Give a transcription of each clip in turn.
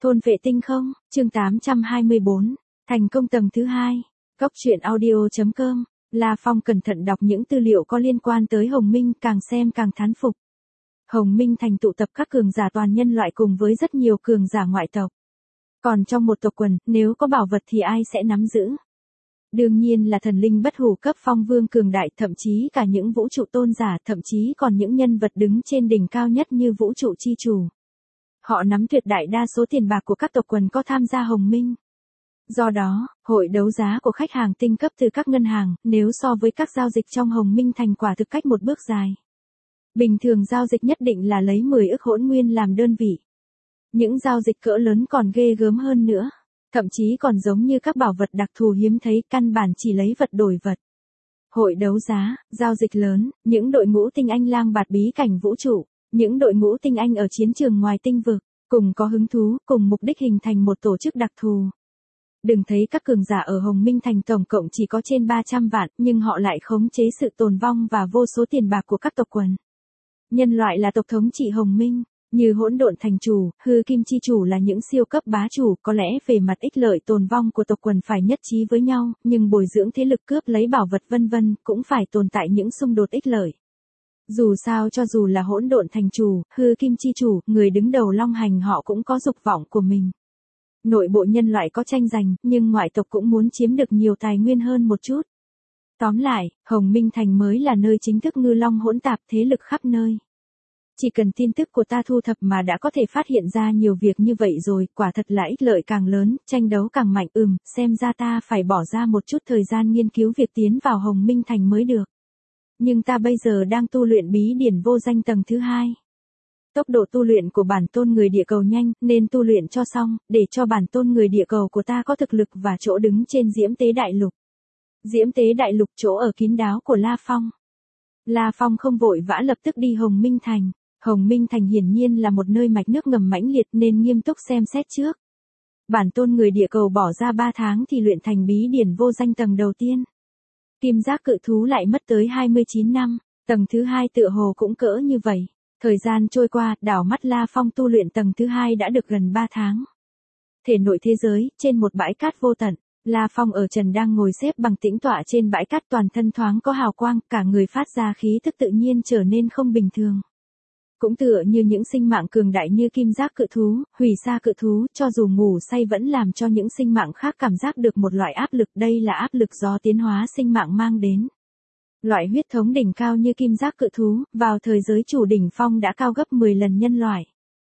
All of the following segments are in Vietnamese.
Thôn vệ tinh không, chương 824, thành công tầng thứ 2. Góc truyện audio.com, La Phong cẩn thận đọc những tư liệu có liên quan tới Hồng Minh, càng xem càng thán phục. Hồng Minh thành tụ tập các cường giả toàn nhân loại cùng với rất nhiều cường giả ngoại tộc. Còn trong một tộc quần, nếu có bảo vật thì ai sẽ nắm giữ? Đương nhiên là thần linh bất hủ cấp phong vương cường đại, thậm chí cả những vũ trụ tôn giả, thậm chí còn những nhân vật đứng trên đỉnh cao nhất như vũ trụ chi chủ. Họ nắm tuyệt đại đa số tiền bạc của các tộc quần có tham gia Hồng Minh. Do đó, hội đấu giá của khách hàng tinh cấp từ các ngân hàng, nếu so với các giao dịch trong Hồng Minh thành quả thực cách một bước dài. Bình thường giao dịch nhất định là lấy 10 ức hỗn nguyên làm đơn vị. Những giao dịch cỡ lớn còn ghê gớm hơn nữa. Thậm chí còn giống như các bảo vật đặc thù hiếm thấy, căn bản chỉ lấy vật đổi vật. Hội đấu giá, giao dịch lớn, những đội ngũ tinh anh lang bạt bí cảnh vũ trụ, những đội ngũ tinh anh ở chiến trường ngoài tinh vực, cùng có hứng thú, cùng mục đích hình thành một tổ chức đặc thù. Đừng thấy các cường giả ở Hồng Minh thành tổng cộng chỉ có trên 300 vạn, nhưng họ lại khống chế sự tồn vong và vô số tiền bạc của các tộc quần. Nhân loại là tộc thống trị Hồng Minh. Như hỗn độn thành chủ, hư kim chi chủ là những siêu cấp bá chủ, có lẽ về mặt ích lợi tồn vong của tộc quần phải nhất trí với nhau, nhưng bồi dưỡng thế lực cướp lấy bảo vật vân vân cũng phải tồn tại những xung đột ích lợi. Dù sao cho dù là hỗn độn thành chủ, hư kim chi chủ, người đứng đầu long hành họ cũng có dục vọng của mình. Nội bộ nhân loại có tranh giành, nhưng ngoại tộc cũng muốn chiếm được nhiều tài nguyên hơn một chút. Tóm lại, Hồng Minh thành mới là nơi chính thức ngư long hỗn tạp, thế lực khắp nơi. Chỉ cần tin tức của ta thu thập mà đã có thể phát hiện ra nhiều việc như vậy rồi, quả thật là ích lợi càng lớn, tranh đấu càng mạnh. Xem ra ta phải bỏ ra một chút thời gian nghiên cứu việc tiến vào Hồng Minh thành mới được. Nhưng ta bây giờ đang tu luyện bí điển vô danh tầng thứ 2. Tốc độ tu luyện của bản tôn người địa cầu nhanh, nên tu luyện cho xong, để cho bản tôn người địa cầu của ta có thực lực và chỗ đứng trên Diễm Tế Đại Lục. Diễm Tế Đại Lục chỗ ở kín đáo của La Phong. La Phong không vội vã lập tức đi Hồng Minh thành. Hồng Minh thành hiển nhiên là một nơi mạch nước ngầm mãnh liệt nên nghiêm túc xem xét trước. Bản tôn người địa cầu bỏ ra 3 tháng thì luyện thành bí điển vô danh tầng đầu tiên. Kim giác cự thú lại mất tới 29 năm, tầng thứ 2 tựa hồ cũng cỡ như vậy. Thời gian trôi qua, đảo mắt La Phong tu luyện tầng thứ 2 đã được gần 3 tháng. Thể nội thế giới, trên một bãi cát vô tận, La Phong ở trần đang ngồi xếp bằng tĩnh tọa trên bãi cát, toàn thân thoáng có hào quang, cả người phát ra khí tức tự nhiên trở nên không bình thường. Cũng tựa như những sinh mạng cường đại như kim giác cự thú, hủy sa cự thú, cho dù ngủ say vẫn làm cho những sinh mạng khác cảm giác được một loại áp lực, đây là áp lực do tiến hóa sinh mạng mang đến. Loại huyết thống đỉnh cao như kim giác cự thú, vào thời giới chủ đỉnh phong đã cao gấp 10 lần nhân loại.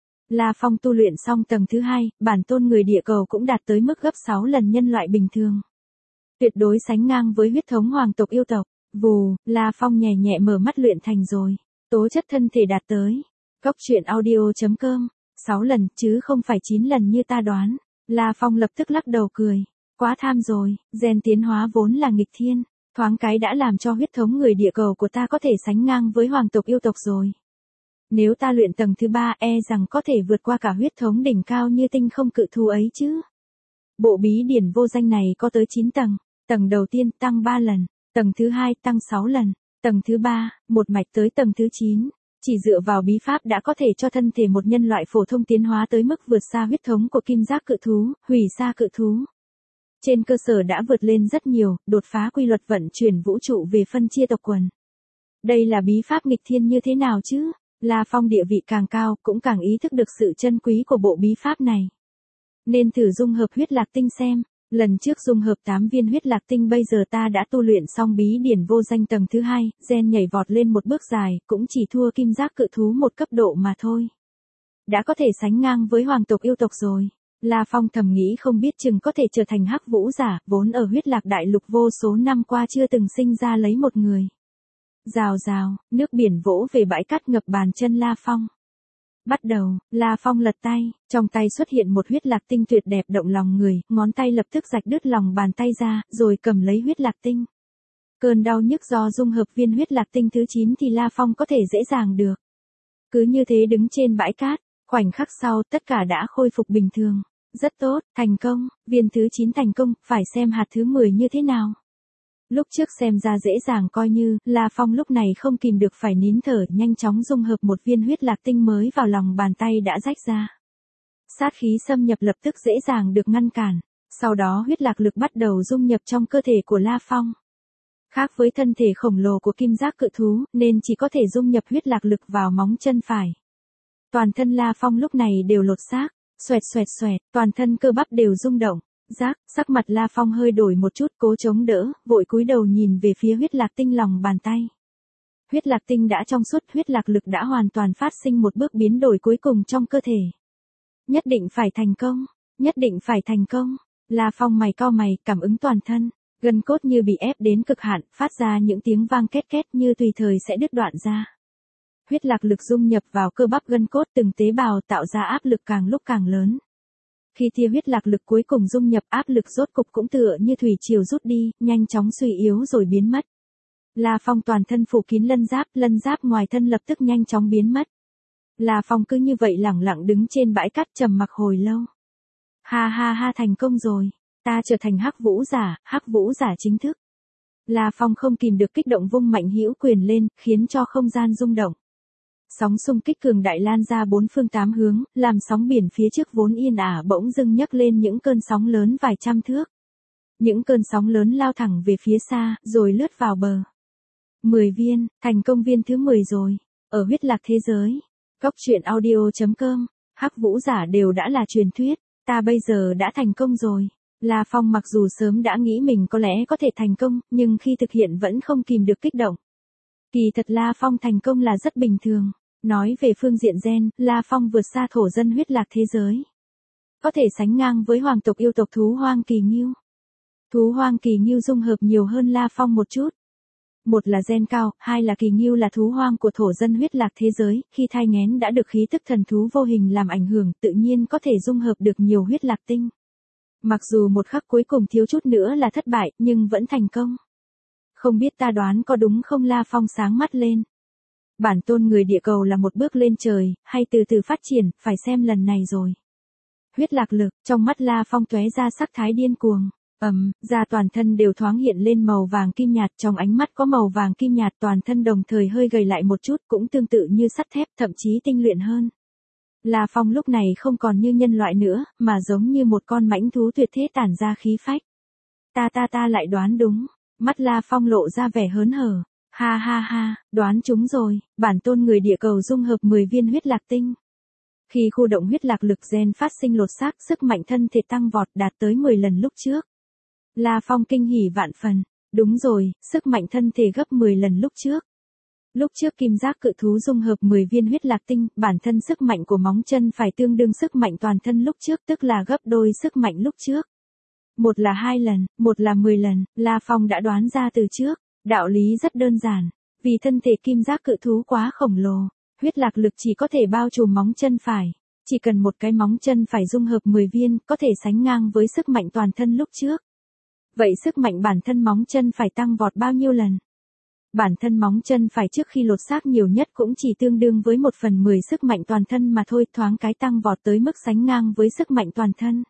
La Phong tu luyện xong tầng thứ 2, bản tôn người địa cầu cũng đạt tới mức gấp 6 lần nhân loại bình thường. Tuyệt đối sánh ngang với huyết thống hoàng tộc yêu tộc. Vù, La Phong nhẹ nhẹ mở mắt luyện thành rồi. Tố chất thân thể đạt tới. Góc truyện audio.com, 6 lần chứ không phải 9 lần như ta đoán. La Phong lập tức lắc đầu cười. Quá tham rồi, gen tiến hóa vốn là nghịch thiên. Thoáng cái đã làm cho huyết thống người địa cầu của ta có thể sánh ngang với hoàng tộc yêu tộc rồi. Nếu ta luyện tầng thứ 3 rằng có thể vượt qua cả huyết thống đỉnh cao như tinh không cự thú ấy chứ. Bộ bí điển vô danh này có tới 9 tầng. Tầng đầu tiên tăng 3 lần. Tầng thứ 2 tăng 6 lần. Tầng thứ 3, một mạch tới tầng thứ 9. Chỉ dựa vào bí pháp đã có thể cho thân thể một nhân loại phổ thông tiến hóa tới mức vượt xa huyết thống của kim giác cự thú, hủy sa cự thú. Trên cơ sở đã vượt lên rất nhiều, đột phá quy luật vận chuyển vũ trụ về phân chia tộc quần. Đây là bí pháp nghịch thiên như thế nào chứ? La Phong địa vị càng cao, cũng càng ý thức được sự chân quý của bộ bí pháp này. Nên thử dung hợp huyết lạc tinh xem. Lần trước dung hợp 8 viên huyết lạc tinh, bây giờ ta đã tu luyện xong bí điển vô danh tầng thứ 2, gen nhảy vọt lên một bước dài, cũng chỉ thua kim giác cự thú một cấp độ mà thôi. Đã có thể sánh ngang với hoàng tộc yêu tộc rồi. La Phong thầm nghĩ không biết chừng có thể trở thành hắc vũ giả, vốn ở huyết lạc đại lục vô số năm qua chưa từng sinh ra lấy một người. Rào rào, nước biển vỗ về bãi cát ngập bàn chân La Phong. Bắt đầu, La Phong lật tay, trong tay xuất hiện một huyết lạc tinh tuyệt đẹp động lòng người, ngón tay lập tức rạch đứt lòng bàn tay ra, rồi cầm lấy huyết lạc tinh. Cơn đau nhức do dung hợp viên huyết lạc tinh thứ 9 thì La Phong có thể dễ dàng được. Cứ như thế đứng trên bãi cát, khoảnh khắc sau tất cả đã khôi phục bình thường. Rất tốt, thành công, viên thứ 9 thành công, phải xem hạt thứ 10 như thế nào. Lúc trước xem ra dễ dàng coi như, La Phong lúc này không kìm được phải nín thở, nhanh chóng dung hợp một viên huyết lạc tinh mới vào lòng bàn tay đã rách ra. sát khí xâm nhập lập tức dễ dàng được ngăn cản. Sau đó huyết lạc lực bắt đầu dung nhập trong cơ thể của La Phong. Khác với thân thể khổng lồ của kim giác cự thú, nên chỉ có thể dung nhập huyết lạc lực vào móng chân phải. Toàn thân La Phong lúc này đều lột xác, xoẹt xoẹt xoẹt, toàn thân cơ bắp đều rung động. Sắc mặt La Phong hơi đổi một chút, cố chống đỡ, vội cúi đầu nhìn về phía huyết lạc tinh lòng bàn tay. Huyết lạc tinh đã trong suốt, huyết lạc lực đã hoàn toàn phát sinh một bước biến đổi cuối cùng trong cơ thể. Nhất định phải thành công, nhất định phải thành công. La Phong mày cau mày, cảm ứng toàn thân, gân cốt như bị ép đến cực hạn, phát ra những tiếng vang két két như tùy thời sẽ đứt đoạn ra. Huyết lạc lực dung nhập vào cơ bắp gân cốt từng tế bào tạo ra áp lực càng lúc càng lớn. Khi tia huyết lạc lực cuối cùng dung nhập, áp lực rốt cục cũng tựa như thủy triều rút đi, nhanh chóng suy yếu rồi biến mất. La Phong toàn thân phủ kín lân giáp ngoài thân lập tức nhanh chóng biến mất. La Phong cứ như vậy lẳng lặng đứng trên bãi cát trầm mặc hồi lâu. Ha ha ha, thành công rồi, ta trở thành Hắc Vũ giả chính thức. La Phong không kìm được kích động vung mạnh hữu quyền lên, khiến cho không gian rung động. Sóng xung kích cường đại lan ra bốn phương tám hướng, làm sóng biển phía trước vốn yên ả bỗng dưng nhấc lên những cơn sóng lớn vài trăm thước. Những cơn sóng lớn lao thẳng về phía xa, rồi lướt vào bờ. 10 viên, thành công viên thứ 10 rồi. Ở huyết lạc thế giới, Cốc truyện audio.com, Hắc Vũ giả đều đã là truyền thuyết, ta bây giờ đã thành công rồi. La Phong mặc dù sớm đã nghĩ mình có lẽ có thể thành công, nhưng khi thực hiện vẫn không kìm được kích động. Kỳ thật La Phong thành công là rất bình thường. Nói về phương diện gen, La Phong vượt xa thổ dân huyết lạc thế giới. Có thể sánh ngang với hoàng tộc yêu tộc thú hoang kỳ ngưu. Thú hoang kỳ ngưu dung hợp nhiều hơn La Phong một chút. Một là gen cao, hai là kỳ ngưu là thú hoang của thổ dân huyết lạc thế giới, khi thai nghén đã được khí tức thần thú vô hình làm ảnh hưởng, tự nhiên có thể dung hợp được nhiều huyết lạc tinh. Mặc dù một khắc cuối cùng thiếu chút nữa là thất bại, nhưng vẫn thành công. Không biết ta đoán có đúng không? La Phong sáng mắt lên. Bản tôn người địa cầu là một bước lên trời, hay từ từ phát triển, phải xem lần này rồi. Huyết lạc lực, trong mắt La Phong tóe ra sắc thái điên cuồng. Da toàn thân đều thoáng hiện lên màu vàng kim nhạt, trong ánh mắt có màu vàng kim nhạt, toàn thân đồng thời hơi gầy lại một chút, cũng tương tự như sắt thép, thậm chí tinh luyện hơn. La Phong lúc này không còn như nhân loại nữa, mà giống như một con mãnh thú tuyệt thế tản ra khí phách. Ta lại đoán đúng. Mắt La Phong lộ ra vẻ hớn hở. Ha ha ha, đoán chúng rồi, bản tôn người địa cầu dung hợp 10 viên huyết lạc tinh. Khi khu động huyết lạc lực gen phát sinh lột xác, sức mạnh thân thể tăng vọt đạt tới 10 lần lúc trước. La Phong kinh hỉ vạn phần. Đúng rồi, sức mạnh thân thể gấp 10 lần lúc trước. Lúc trước kim giác cự thú dung hợp 10 viên huyết lạc tinh, bản thân sức mạnh của móng chân phải tương đương sức mạnh toàn thân lúc trước, tức là gấp đôi sức mạnh lúc trước. Một là 2 lần, một là 10 lần, La Phong đã đoán ra từ trước. Đạo lý rất đơn giản, vì thân thể kim giác cự thú quá khổng lồ, huyết lạc lực chỉ có thể bao trùm móng chân phải. Chỉ cần một cái móng chân phải dung hợp 10 viên, có thể sánh ngang với sức mạnh toàn thân lúc trước. Vậy sức mạnh bản thân móng chân phải tăng vọt bao nhiêu lần? Bản thân móng chân phải trước khi lột xác nhiều nhất cũng chỉ tương đương với 1/10 sức mạnh toàn thân mà thôi, thoáng cái tăng vọt tới mức sánh ngang với sức mạnh toàn thân.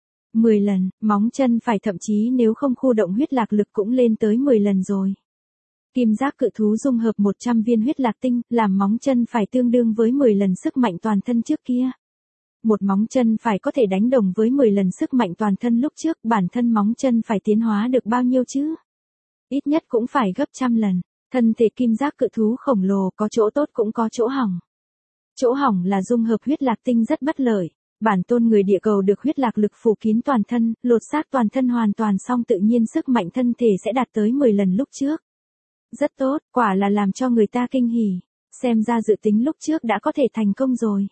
10 lần, móng chân phải thậm chí nếu không khu động huyết lạc lực cũng lên tới 10 lần rồi. Kim giác cự thú dung hợp 100 viên huyết lạc tinh, làm móng chân phải tương đương với 10 lần sức mạnh toàn thân trước kia. Một móng chân phải có thể đánh đồng với 10 lần sức mạnh toàn thân lúc trước, bản thân móng chân phải tiến hóa được bao nhiêu chứ? Ít nhất cũng phải gấp trăm lần. Thân thể kim giác cự thú khổng lồ có chỗ tốt cũng có chỗ hỏng. Chỗ hỏng là dung hợp huyết lạc tinh rất bất lợi. Bản tôn người địa cầu được huyết lạc lực phủ kín toàn thân, lột xác toàn thân hoàn toàn xong, tự nhiên sức mạnh thân thể sẽ đạt tới 10 lần lúc trước. Rất tốt, quả là làm cho người ta kinh hỉ. Xem ra dự tính lúc trước đã có thể thành công rồi.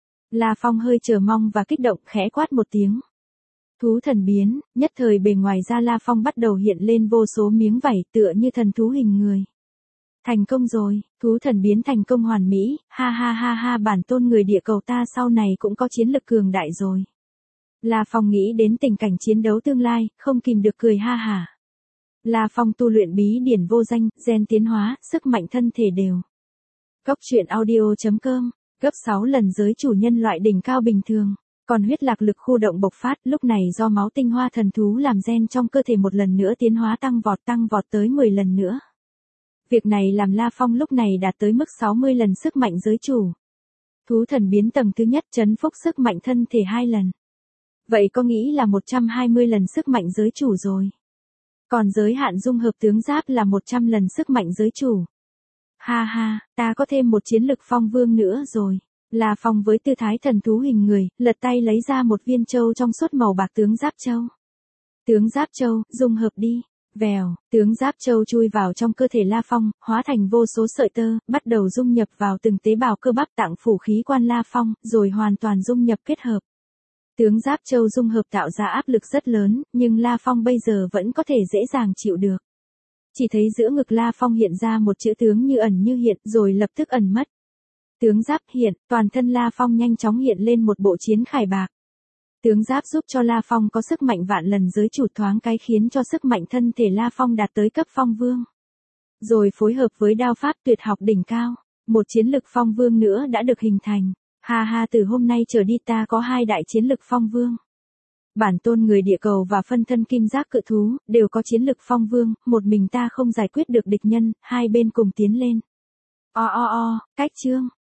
La Phong hơi chờ mong và kích động, khẽ quát một tiếng. Thú thần biến, nhất thời bề ngoài ra La Phong bắt đầu hiện lên vô số miếng vảy tựa như thần thú hình người. Thành công rồi, thú thần biến thành công hoàn mỹ, ha ha ha ha, bản tôn người địa cầu ta sau này cũng có chiến lực cường đại rồi. La Phong nghĩ đến tình cảnh chiến đấu tương lai, không kìm được cười ha hả. La Phong tu luyện bí điển vô danh, gen tiến hóa, sức mạnh thân thể đều. Cốc truyện audio.com, gấp 6 lần giới chủ nhân loại đỉnh cao bình thường. Còn huyết lạc lực khu động bộc phát, lúc này do máu tinh hoa thần thú làm gen trong cơ thể một lần nữa tiến hóa tăng vọt tới 10 lần nữa. Việc này làm La Phong lúc này đạt tới mức 60 lần sức mạnh giới chủ. Thú thần biến tầng thứ nhất trấn phúc sức mạnh thân thể 2 lần. Vậy có nghĩ là 120 lần sức mạnh giới chủ rồi. Còn giới hạn dung hợp tướng giáp là 100 lần sức mạnh giới chủ. Ha ha, ta có thêm một chiến lực phong vương nữa rồi. La Phong với tư thái thần thú hình người, lật tay lấy ra một viên châu trong suốt màu bạc tướng giáp châu. Tướng giáp châu, dung hợp đi. Vèo, tướng giáp châu chui vào trong cơ thể La Phong, hóa thành vô số sợi tơ, bắt đầu dung nhập vào từng tế bào cơ bắp tạng phủ khí quan La Phong, rồi hoàn toàn dung nhập kết hợp. Tướng giáp châu dung hợp tạo ra áp lực rất lớn, nhưng La Phong bây giờ vẫn có thể dễ dàng chịu được. Chỉ thấy giữa ngực La Phong hiện ra một chữ tướng như ẩn như hiện, rồi lập tức ẩn mất. Tướng giáp hiện, toàn thân La Phong nhanh chóng hiện lên một bộ chiến khải bạc. Tướng giáp giúp cho La Phong có sức mạnh vạn lần giới chủ, thoáng cái khiến cho sức mạnh thân thể La Phong đạt tới cấp phong vương. Rồi phối hợp với đao pháp tuyệt học đỉnh cao, một chiến lực phong vương nữa đã được hình thành. Ha ha, từ hôm nay trở đi ta có 2 đại chiến lực phong vương. Bản tôn người địa cầu và phân thân kim giác cự thú, đều có chiến lực phong vương, một mình ta không giải quyết được địch nhân, hai bên cùng tiến lên. Cách chương.